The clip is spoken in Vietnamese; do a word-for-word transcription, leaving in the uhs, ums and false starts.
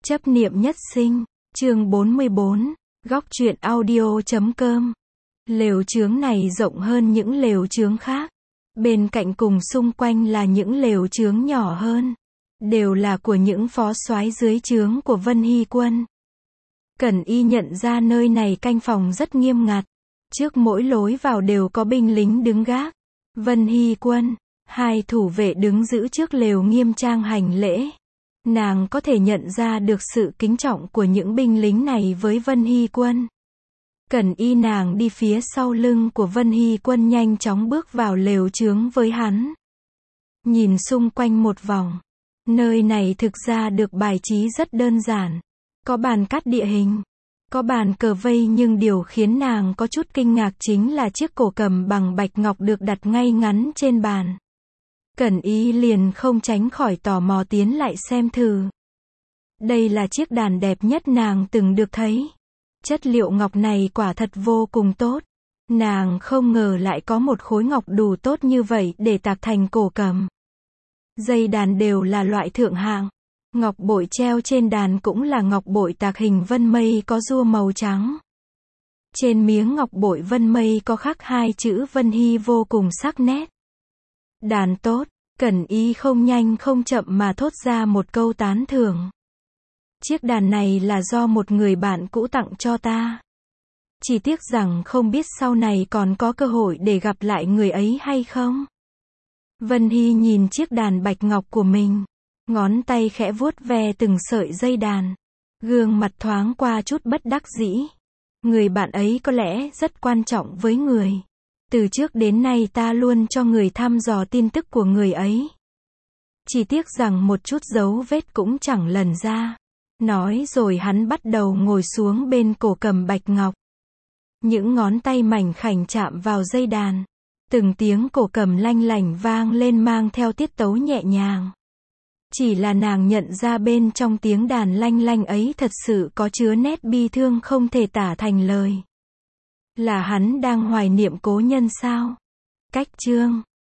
Chấp niệm nhất sinh, chương bốn mươi bốn, góc truyện audio chấm com. Lều chướng này rộng hơn những lều chướng khác. Bên cạnh cùng xung quanh là những lều chướng nhỏ hơn. Đều là của những phó soái dưới trướng của Vân Hy Quân. Cẩn Y nhận ra nơi này canh phòng rất nghiêm ngặt. Trước mỗi lối vào đều có binh lính đứng gác. Vân Hy Quân, hai thủ vệ đứng giữ trước lều nghiêm trang hành lễ. Nàng có thể nhận ra được sự kính trọng của những binh lính này với Vân Hy Quân. Cẩn Y nàng đi phía sau lưng của Vân Hy Quân nhanh chóng bước vào lều chướng với hắn. Nhìn xung quanh một vòng. Nơi này thực ra được bài trí rất đơn giản. Có bàn cắt địa hình. Có bàn cờ vây, nhưng điều khiến nàng có chút kinh ngạc chính là chiếc cổ cầm bằng bạch ngọc được đặt ngay ngắn trên bàn. Cẩn Y liền không tránh khỏi tò mò tiến lại xem thử. Đây là chiếc đàn đẹp nhất nàng từng được thấy. Chất liệu ngọc này quả thật vô cùng tốt. Nàng không ngờ lại có một khối ngọc đủ tốt như vậy để tạc thành cổ cầm. Dây đàn đều là loại thượng hạng. Ngọc bội treo trên đàn cũng là ngọc bội tạc hình vân mây có rua màu trắng. Trên miếng ngọc bội vân mây có khắc hai chữ Vân Hy vô cùng sắc nét. Đàn tốt, Cẩn Y không nhanh không chậm mà thốt ra một câu tán thưởng. Chiếc đàn này là do một người bạn cũ tặng cho ta. Chỉ tiếc rằng không biết sau này còn có cơ hội để gặp lại người ấy hay không. Vân Hy nhìn chiếc đàn bạch ngọc của mình. Ngón tay khẽ vuốt ve từng sợi dây đàn. Gương mặt thoáng qua chút bất đắc dĩ. Người bạn ấy có lẽ rất quan trọng với người. Từ trước đến nay ta luôn cho người thăm dò tin tức của người ấy. Chỉ tiếc rằng một chút dấu vết cũng chẳng lần ra. Nói rồi hắn bắt đầu ngồi xuống bên cổ cầm bạch ngọc. Những ngón tay mảnh khảnh chạm vào dây đàn. Từng tiếng cổ cầm lanh lảnh vang lên mang theo tiết tấu nhẹ nhàng. Chỉ là nàng nhận ra bên trong tiếng đàn lanh lanh ấy thật sự có chứa nét bi thương không thể tả thành lời. Là hắn đang hoài niệm cố nhân sao? Cách chương